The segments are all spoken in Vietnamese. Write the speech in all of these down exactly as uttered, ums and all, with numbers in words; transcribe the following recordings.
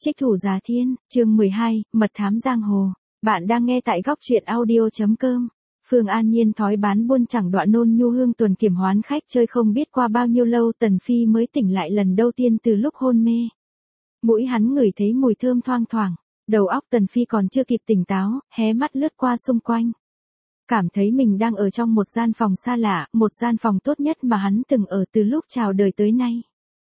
Trích thủ Giá Thiên, chương mười hai, Mật thám giang hồ. Bạn đang nghe tại góc truyện audio.com. Phương An Nhiên thói bán buôn chẳng đoạn nôn nhu hương tuần kiểm hoán khách chơi không biết qua bao nhiêu lâu Tần Phi mới tỉnh lại lần đầu tiên từ lúc hôn mê. Mũi hắn ngửi thấy mùi thơm thoang thoảng, đầu óc Tần Phi còn chưa kịp tỉnh táo, hé mắt lướt qua xung quanh. Cảm thấy mình đang ở trong một gian phòng xa lạ, một gian phòng tốt nhất mà hắn từng ở từ lúc chào đời tới nay.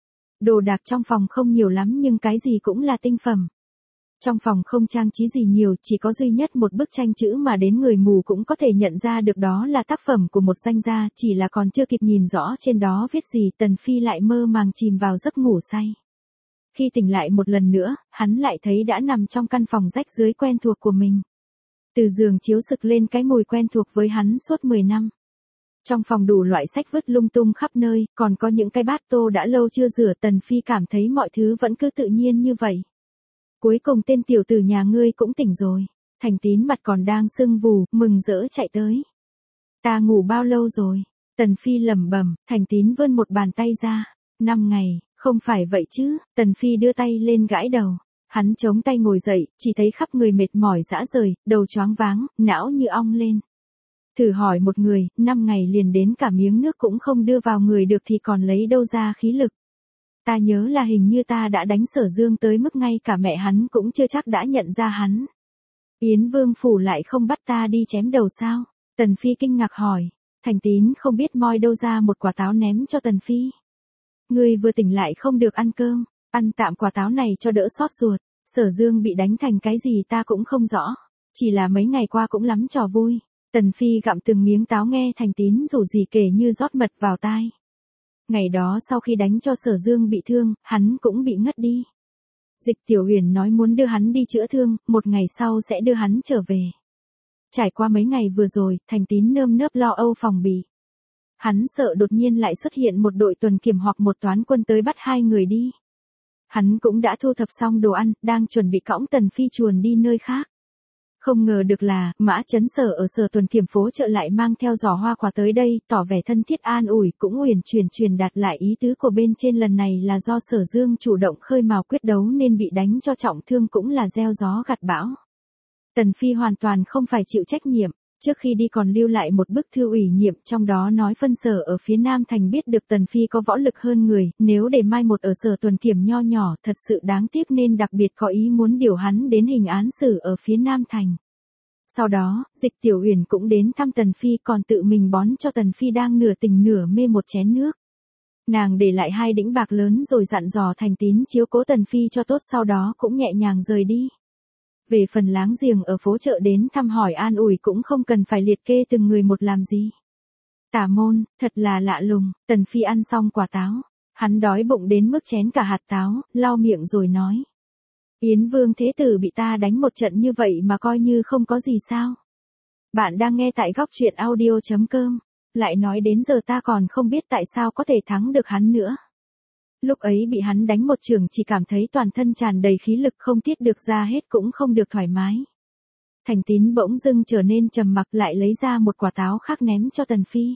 Đồ đạc trong phòng không nhiều lắm nhưng cái gì cũng là tinh phẩm. Trong phòng không trang trí gì nhiều, chỉ có duy nhất một bức tranh chữ mà đến người mù cũng có thể nhận ra được đó là tác phẩm của một danh gia, chỉ là còn chưa kịp nhìn rõ trên đó viết gì Tần Phi lại mơ màng chìm vào giấc ngủ say. Khi tỉnh lại một lần nữa, hắn lại thấy đã nằm trong căn phòng rách rưới quen thuộc của mình. Từ giường chiếu sực lên cái mùi quen thuộc với hắn suốt mười năm. Trong phòng đủ loại sách vứt lung tung khắp nơi, còn có những cái bát tô đã lâu chưa rửa. Tần Phi cảm thấy mọi thứ vẫn cứ tự nhiên như vậy. Cuối cùng tên tiểu tử nhà ngươi cũng tỉnh rồi. Thành Tín mặt còn đang sưng vù, mừng rỡ chạy tới. Ta ngủ bao lâu rồi? Tần Phi lẩm bẩm. Thành Tín vươn một bàn tay ra. Năm ngày, không phải vậy chứ? Tần Phi đưa tay lên gãi đầu. Hắn chống tay ngồi dậy, chỉ thấy khắp người mệt mỏi rã rời, đầu choáng váng, não như ong lên. Thử hỏi một người, năm ngày liền đến cả miếng nước cũng không đưa vào người được thì còn lấy đâu ra khí lực. Ta nhớ là hình như ta đã đánh Sở Dương tới mức ngay cả mẹ hắn cũng chưa chắc đã nhận ra hắn. Yến Vương phủ lại không bắt ta đi chém đầu sao? Tần Phi kinh ngạc hỏi. Thành Tín không biết moi đâu ra một quả táo ném cho Tần Phi. Ngươi vừa tỉnh lại không được ăn cơm, ăn tạm quả táo này cho đỡ xót ruột. Sở Dương bị đánh thành cái gì ta cũng không rõ. Chỉ là mấy ngày qua cũng lắm trò vui. Tần Phi gặm từng miếng táo nghe Thành Tín rủ gì kể như rót mật vào tai. Ngày đó sau khi đánh cho Sở Dương bị thương, hắn cũng bị ngất đi. Dịch Tiểu Huyền nói muốn đưa hắn đi chữa thương, một ngày sau sẽ đưa hắn trở về. Trải qua mấy ngày vừa rồi, Thành Tín nơm nớp lo âu phòng bị. Hắn sợ đột nhiên lại xuất hiện một đội tuần kiểm hoặc một toán quân tới bắt hai người đi. Hắn cũng đã thu thập xong đồ ăn, đang chuẩn bị cõng Tần Phi chuồn đi nơi khác. Không ngờ được là, Mã Chấn Sở ở Sở tuần kiểm phố chợ lại mang theo giỏ hoa quả tới đây, tỏ vẻ thân thiết an ủi, cũng uyển chuyển truyền đạt lại ý tứ của bên trên lần này là do Sở Dương chủ động khơi mào quyết đấu nên bị đánh cho trọng thương cũng là gieo gió gặt bão. Tần Phi hoàn toàn không phải chịu trách nhiệm, trước khi đi còn lưu lại một bức thư ủy nhiệm trong đó nói phân sở ở phía Nam Thành biết được Tần Phi có võ lực hơn người, nếu để mai một ở Sở tuần kiểm nho nhỏ thật sự đáng tiếc nên đặc biệt có ý muốn điều hắn đến hình án xử ở phía Nam Thành. Sau đó, Dịch Tiểu Huyền cũng đến thăm Tần Phi còn tự mình bón cho Tần Phi đang nửa tỉnh nửa mê một chén nước. Nàng để lại hai đĩnh bạc lớn rồi dặn dò Thành Tín chiếu cố Tần Phi cho tốt sau đó cũng nhẹ nhàng rời đi. Về phần láng giềng ở phố chợ đến thăm hỏi an ủi cũng không cần phải liệt kê từng người một làm gì. Tả Môn, thật là lạ lùng. Tần Phi ăn xong quả táo. Hắn đói bụng đến mức chén cả hạt táo, lau miệng rồi nói. Yến Vương Thế Tử bị ta đánh một trận như vậy mà coi như không có gì sao. Bạn đang nghe tại góc truyện audio.com. Lại nói đến giờ ta còn không biết tại sao có thể thắng được hắn nữa. Lúc ấy bị hắn đánh một trường chỉ cảm thấy toàn thân tràn đầy khí lực không tiết được ra hết cũng không được thoải mái. Thành Tín bỗng dưng trở nên trầm mặc lại lấy ra một quả táo khác ném cho Tần Phi.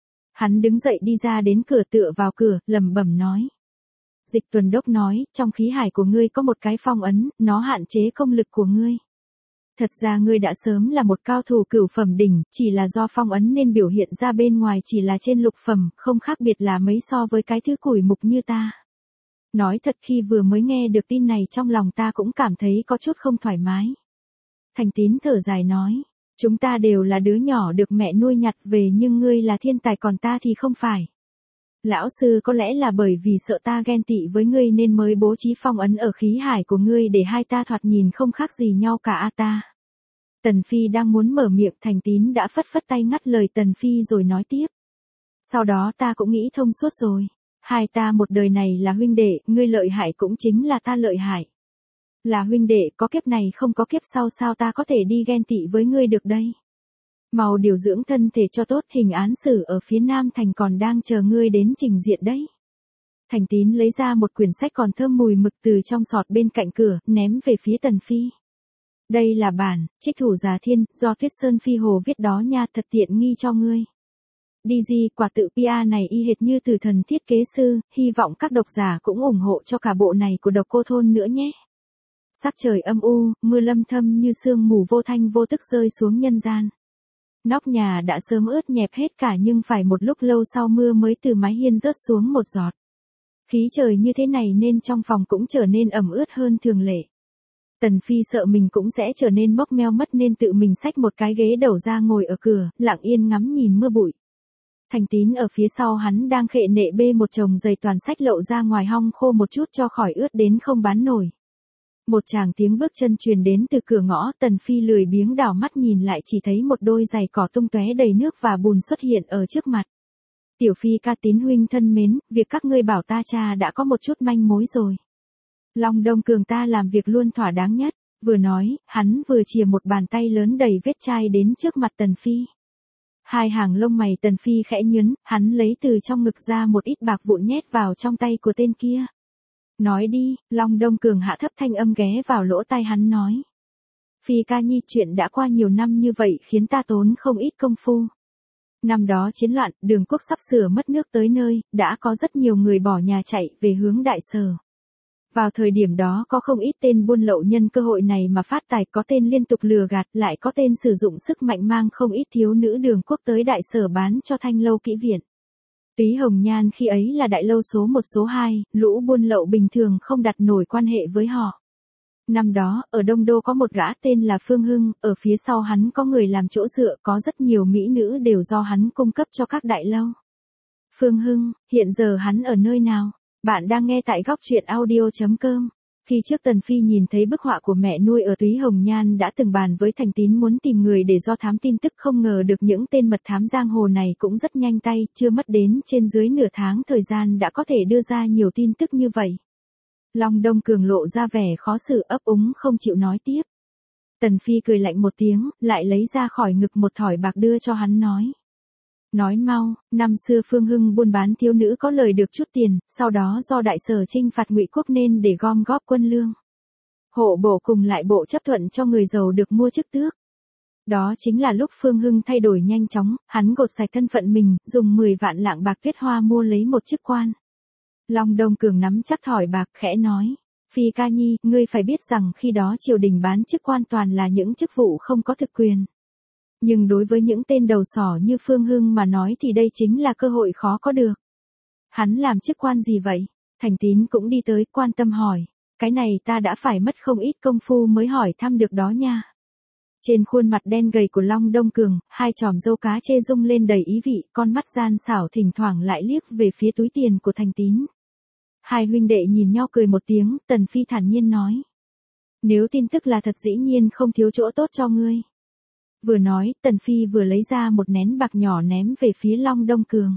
Hắn đứng dậy đi ra đến cửa tựa vào cửa, lẩm bẩm nói. Dịch Tuần Đốc nói, trong khí hải của ngươi có một cái phong ấn, nó hạn chế công lực của ngươi. Thật ra ngươi đã sớm là một cao thủ cửu phẩm đỉnh, chỉ là do phong ấn nên biểu hiện ra bên ngoài chỉ là trên lục phẩm, không khác biệt là mấy so với cái thứ củi mục như ta. Nói thật khi vừa mới nghe được tin này trong lòng ta cũng cảm thấy có chút không thoải mái. Thành Tín thở dài nói, chúng ta đều là đứa nhỏ được mẹ nuôi nhặt về nhưng ngươi là thiên tài còn ta thì không phải. Lão sư có lẽ là bởi vì sợ ta ghen tị với ngươi nên mới bố trí phong ấn ở khí hải của ngươi để hai ta thoạt nhìn không khác gì nhau cả a ta. Tần Phi đang muốn mở miệng Thành Tín đã phất phất tay ngắt lời Tần Phi rồi nói tiếp. Sau đó ta cũng nghĩ thông suốt rồi. Hai ta một đời này là huynh đệ, ngươi lợi hại cũng chính là ta lợi hại. Là huynh đệ có kiếp này không có kiếp sau sao ta có thể đi ghen tị với ngươi được đây. Mau điều dưỡng thân thể cho tốt hình án xử ở phía Nam Thành còn đang chờ ngươi đến trình diện đấy. Thành Tín lấy ra một quyển sách còn thơm mùi mực từ trong sọt bên cạnh cửa, ném về phía Tần Phi. Đây là bản, Trích thủ Giá Thiên, do Tuyết Sơn Phi Hồ viết đó nha thật tiện nghi cho ngươi. đê giê quả tự pê e này y hệt như từ thần thiết kế sư, hy vọng các độc giả cũng ủng hộ cho cả bộ này của Độc Cô Thôn nữa nhé. Sắc trời âm u, mưa lâm thâm như sương mù vô thanh vô tức rơi xuống nhân gian. Nóc nhà đã sớm ướt nhẹp hết cả nhưng phải một lúc lâu sau mưa mới từ mái hiên rớt xuống một giọt. Khí trời như thế này nên trong phòng cũng trở nên ẩm ướt hơn thường lệ. Tần Phi sợ mình cũng sẽ trở nên mốc meo mất nên tự mình xách một cái ghế đầu ra ngồi ở cửa, lặng yên ngắm nhìn mưa bụi. Thành Tín ở phía sau hắn đang khệ nệ bê một chồng giày toàn xách lậu ra ngoài hong khô một chút cho khỏi ướt đến không bán nổi. Một tràng tiếng bước chân truyền đến từ cửa ngõ, Tần Phi lười biếng đảo mắt nhìn lại chỉ thấy một đôi giày cỏ tung tóe đầy nước và bùn xuất hiện ở trước mặt. Tiểu Phi ca Tín huynh thân mến, việc các ngươi bảo ta tra đã có một chút manh mối rồi. Long Đông Cường ta làm việc luôn thỏa đáng nhất, vừa nói, hắn vừa chìa một bàn tay lớn đầy vết chai đến trước mặt Tần Phi. Hai hàng lông mày Tần Phi khẽ nhướng, hắn lấy từ trong ngực ra một ít bạc vụn nhét vào trong tay của tên kia. Nói đi, Long Đông Cường hạ thấp thanh âm ghé vào lỗ tai hắn nói. Phi ca nhi, chuyện đã qua nhiều năm như vậy khiến ta tốn không ít công phu. Năm đó chiến loạn, Đường quốc sắp sửa mất nước tới nơi, đã có rất nhiều người bỏ nhà chạy về hướng Đại Sở. Vào thời điểm đó có không ít tên buôn lậu nhân cơ hội này mà phát tài, có tên liên tục lừa gạt, lại có tên sử dụng sức mạnh mang không ít thiếu nữ Đường quốc tới Đại Sở bán cho Thanh lâu kỹ viện. Túy Hồng Nhan khi ấy là đại lâu số một số hai, lũ buôn lậu bình thường không đặt nổi quan hệ với họ. Năm đó, ở Đông Đô có một gã tên là Phương Hưng, ở phía sau hắn có người làm chỗ dựa, có rất nhiều mỹ nữ đều do hắn cung cấp cho các đại lâu. Phương Hưng, hiện giờ hắn ở nơi nào? Bạn đang nghe tại góc truyện audio chấm com. Khi trước Tần Phi nhìn thấy bức họa của mẹ nuôi ở Túy Hồng Nhan đã từng bàn với Thành Tín muốn tìm người để do thám tin tức, không ngờ được những tên mật thám giang hồ này cũng rất nhanh tay, chưa mất đến trên dưới nửa tháng thời gian đã có thể đưa ra nhiều tin tức như vậy. Long Đông Cường lộ ra vẻ khó xử ấp úng không chịu nói tiếp. Tần Phi cười lạnh một tiếng, lại lấy ra khỏi ngực một thỏi bạc đưa cho hắn nói. Nói mau, năm xưa Phương Hưng buôn bán thiếu nữ có lời được chút tiền, sau đó do Đại Sở chinh phạt Ngụy quốc nên để gom góp quân lương. Hộ bộ cùng lại bộ chấp thuận cho người giàu được mua chức tước. Đó chính là lúc Phương Hưng thay đổi nhanh chóng, hắn gột sạch thân phận mình, dùng mười vạn lạng bạc tuyết hoa mua lấy một chức quan. Long Đông Cường nắm chắc thỏi bạc khẽ nói. Phi ca nhi, ngươi phải biết rằng khi đó triều đình bán chức quan toàn là những chức vụ không có thực quyền. Nhưng đối với những tên đầu sỏ như Phương Hưng mà nói thì đây chính là cơ hội khó có được. Hắn làm chức quan gì vậy? Thành Tín cũng đi tới quan tâm hỏi. Cái này ta đã phải mất không ít công phu mới hỏi thăm được đó nha. Trên khuôn mặt đen gầy của Long Đông Cường, hai chòm râu cá chê rung lên đầy ý vị, con mắt gian xảo thỉnh thoảng lại liếc về phía túi tiền của Thành Tín. Hai huynh đệ nhìn nhau cười một tiếng, Tần Phi thản nhiên nói. Nếu tin tức là thật dĩ nhiên không thiếu chỗ tốt cho ngươi. Vừa nói, Tần Phi vừa lấy ra một nén bạc nhỏ ném về phía Long Đông Cường.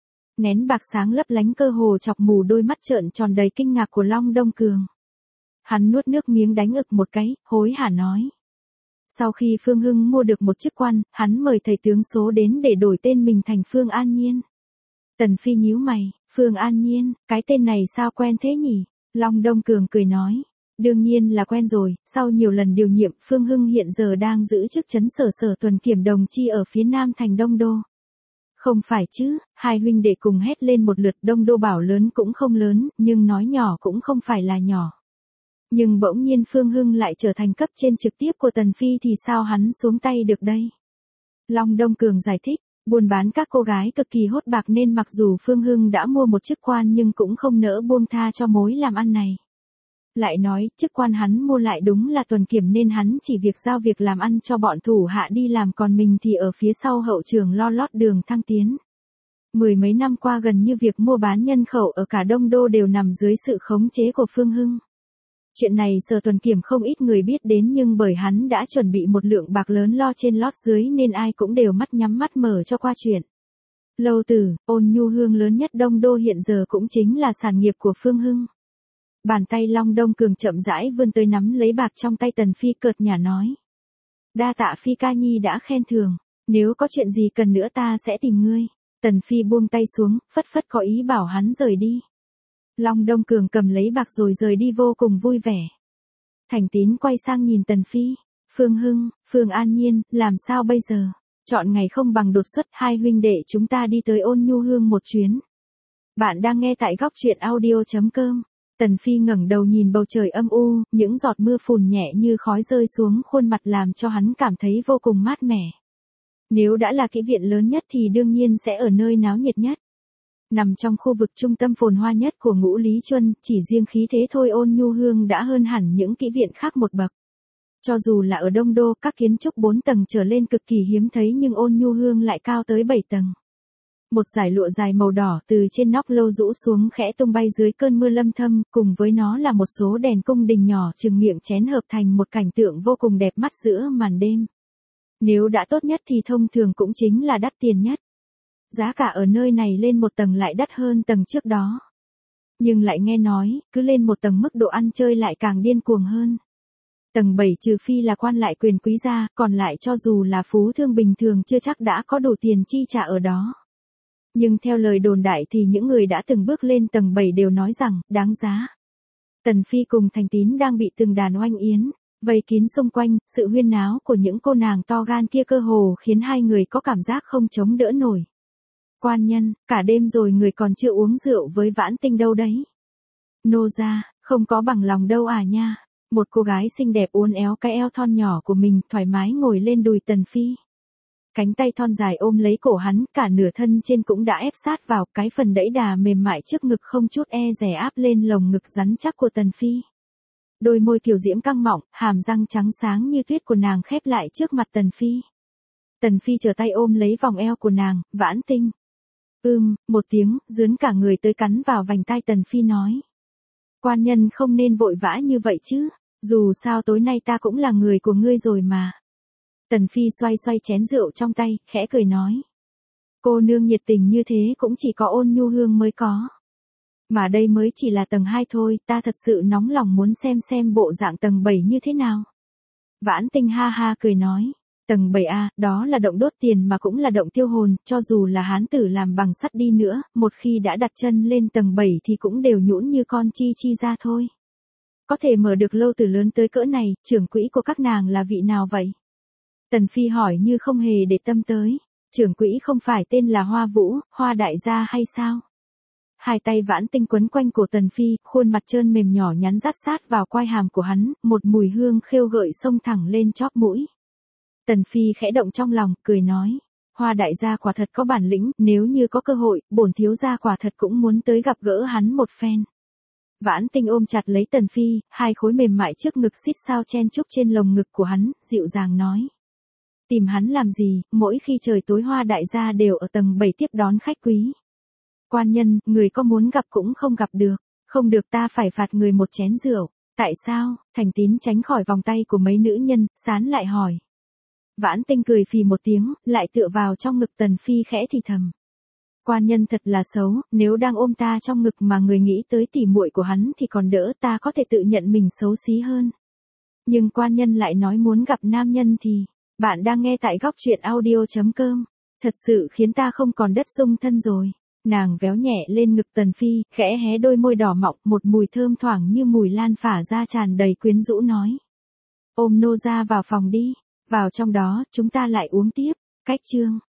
Nén bạc sáng lấp lánh cơ hồ chọc mù đôi mắt trợn tròn đầy kinh ngạc của Long Đông Cường. Hắn nuốt nước miếng đánh ực một cái, hối hả nói. Sau khi Phương Hưng mua được một chức quan, hắn mời thầy tướng số đến để đổi tên mình thành Phương An Nhiên. Tần Phi nhíu mày, Phương An Nhiên, cái tên này sao quen thế nhỉ? Long Đông Cường cười nói. Đương nhiên là quen rồi, sau nhiều lần điều nhiệm, Phương Hưng hiện giờ đang giữ chức trấn sở sở tuần kiểm đồng chi ở phía nam thành Đông Đô. Không phải chứ, hai huynh đệ cùng hét lên một lượt. Đông Đô bảo lớn cũng không lớn, nhưng nói nhỏ cũng không phải là nhỏ. Nhưng bỗng nhiên Phương Hưng lại trở thành cấp trên trực tiếp của Tần Phi thì sao hắn xuống tay được đây? Long Đông Cường giải thích, buôn bán các cô gái cực kỳ hốt bạc nên mặc dù Phương Hưng đã mua một chức quan nhưng cũng không nỡ buông tha cho mối làm ăn này. Lại nói, chức quan hắn mua lại đúng là tuần kiểm nên hắn chỉ việc giao việc làm ăn cho bọn thủ hạ đi làm, còn mình thì ở phía sau hậu trường lo lót đường thăng tiến. Mười mấy năm qua gần như việc mua bán nhân khẩu ở cả Đông Đô đều nằm dưới sự khống chế của Phương Hưng. Chuyện này sở tuần kiểm không ít người biết đến nhưng bởi hắn đã chuẩn bị một lượng bạc lớn lo trên lót dưới nên ai cũng đều mắt nhắm mắt mở cho qua chuyện. Lâu Tử, Ôn Nhu Hương lớn nhất Đông Đô hiện giờ cũng chính là sản nghiệp của Phương Hưng. Bàn tay Long Đông Cường chậm rãi vươn tới nắm lấy bạc trong tay Tần Phi cợt nhả nói. Đa tạ Phi ca nhi đã khen thưởng, nếu có chuyện gì cần nữa ta sẽ tìm ngươi. Tần Phi buông tay xuống, phất phất có ý bảo hắn rời đi. Long Đông Cường cầm lấy bạc rồi rời đi vô cùng vui vẻ. Thành Tín quay sang nhìn Tần Phi. Phương Hưng, Phương An Nhiên, làm sao bây giờ? Chọn ngày không bằng đột xuất, hai huynh đệ chúng ta đi tới Ôn Nhu Hương một chuyến. Bạn đang nghe tại góc truyện audio chấm com. Tần Phi ngẩng đầu nhìn bầu trời âm u, những giọt mưa phùn nhẹ như khói rơi xuống khuôn mặt làm cho hắn cảm thấy vô cùng mát mẻ. Nếu đã là kỹ viện lớn nhất thì đương nhiên sẽ ở nơi náo nhiệt nhất. Nằm trong khu vực trung tâm phồn hoa nhất của Ngũ Lý Chuân, chỉ riêng khí thế thôi Ôn Nhu Hương đã hơn hẳn những kỹ viện khác một bậc. Cho dù là ở Đông Đô, các kiến trúc bốn tầng trở lên cực kỳ hiếm thấy nhưng Ôn Nhu Hương lại cao tới bảy tầng. Một dải lụa dài màu đỏ từ trên nóc lâu rũ xuống khẽ tung bay dưới cơn mưa lâm thâm, cùng với nó là một số đèn cung đình nhỏ chừng miệng chén hợp thành một cảnh tượng vô cùng đẹp mắt giữa màn đêm. Nếu đã tốt nhất thì thông thường cũng chính là đắt tiền nhất. Giá cả ở nơi này lên một tầng lại đắt hơn tầng trước đó. Nhưng lại nghe nói, cứ lên một tầng mức độ ăn chơi lại càng điên cuồng hơn. Tầng bảy trừ phi là quan lại quyền quý gia, còn lại cho dù là phú thương bình thường chưa chắc đã có đủ tiền chi trả ở đó. Nhưng theo lời đồn đại thì những người đã từng bước lên tầng bảy đều nói rằng, đáng giá. Tần Phi cùng Thành Tín đang bị từng đàn oanh yến vây kín xung quanh, sự huyên náo của những cô nàng to gan kia cơ hồ khiến hai người có cảm giác không chống đỡ nổi. Quan nhân, cả đêm rồi người còn chưa uống rượu với Vãn Tinh đâu đấy. Nô gia, không có bằng lòng đâu à nha. Một cô gái xinh đẹp uốn éo cái eo thon nhỏ của mình thoải mái ngồi lên đùi Tần Phi. Cánh tay thon dài ôm lấy cổ hắn, cả nửa thân trên cũng đã ép sát vào, cái phần đẫy đà mềm mại trước ngực không chút e dè áp lên lồng ngực rắn chắc của Tần Phi. Đôi môi kiều diễm căng mọng, hàm răng trắng sáng như tuyết của nàng khép lại trước mặt Tần Phi. Tần Phi trở tay ôm lấy vòng eo của nàng, Vãn Tinh. Ưm, một tiếng, dướn cả người tới cắn vào vành tai Tần Phi nói. Quan nhân không nên vội vã như vậy chứ, dù sao tối nay ta cũng là người của ngươi rồi mà. Tần Phi xoay xoay chén rượu trong tay, khẽ cười nói. Cô nương nhiệt tình như thế cũng chỉ có Ôn Nhu Hương mới có. Mà đây mới chỉ là tầng hai thôi, ta thật sự nóng lòng muốn xem xem bộ dạng tầng bảy như thế nào. Vãn Tinh ha ha cười nói. Tầng bảy A, đó là động đốt tiền mà cũng là động tiêu hồn, cho dù là hán tử làm bằng sắt đi nữa, một khi đã đặt chân lên tầng bảy thì cũng đều nhũn như con chi chi ra thôi. Có thể mở được lâu tử lớn tới cỡ này, trưởng quỹ của các nàng là vị nào vậy? Tần Phi hỏi như không hề để tâm tới. Trưởng quỹ không phải tên là Hoa Vũ, Hoa đại gia hay sao? Hai tay Vãn Tinh quấn quanh cổ Tần Phi, khuôn mặt trơn mềm nhỏ nhắn dắt sát vào quai hàm của hắn, một mùi hương khêu gợi xông thẳng lên chóp mũi. Tần Phi khẽ động trong lòng, cười nói. Hoa đại gia quả thật có bản lĩnh, nếu như có cơ hội, bổn thiếu gia quả thật cũng muốn tới gặp gỡ hắn một phen. Vãn Tinh ôm chặt lấy Tần Phi, hai khối mềm mại trước ngực xít sao chen chúc trên lồng ngực của hắn, dịu dàng nói. Tìm hắn làm gì, mỗi khi trời tối Hoa đại gia đều ở tầng bảy tiếp đón khách quý. Quan nhân, người có muốn gặp cũng không gặp được, không được ta phải phạt người một chén rượu. Tại sao? Thành Tín tránh khỏi vòng tay của mấy nữ nhân, sán lại hỏi. Vãn Tinh cười phì một tiếng, lại tựa vào trong ngực Tần Phi khẽ thì thầm. Quan nhân thật là xấu, nếu đang ôm ta trong ngực mà người nghĩ tới tỉ muội của hắn thì còn đỡ, ta có thể tự nhận mình xấu xí hơn. Nhưng quan nhân lại nói muốn gặp nam nhân thì, bạn đang nghe tại góc truyện audio chấm com, thật sự khiến ta không còn đất dung thân rồi. Nàng véo nhẹ lên ngực Tần Phi, khẽ hé đôi môi đỏ mọng, một mùi thơm thoảng như mùi lan phả ra tràn đầy quyến rũ nói. Ôm nô ra vào phòng đi, vào trong đó, chúng ta lại uống tiếp. Cách chương.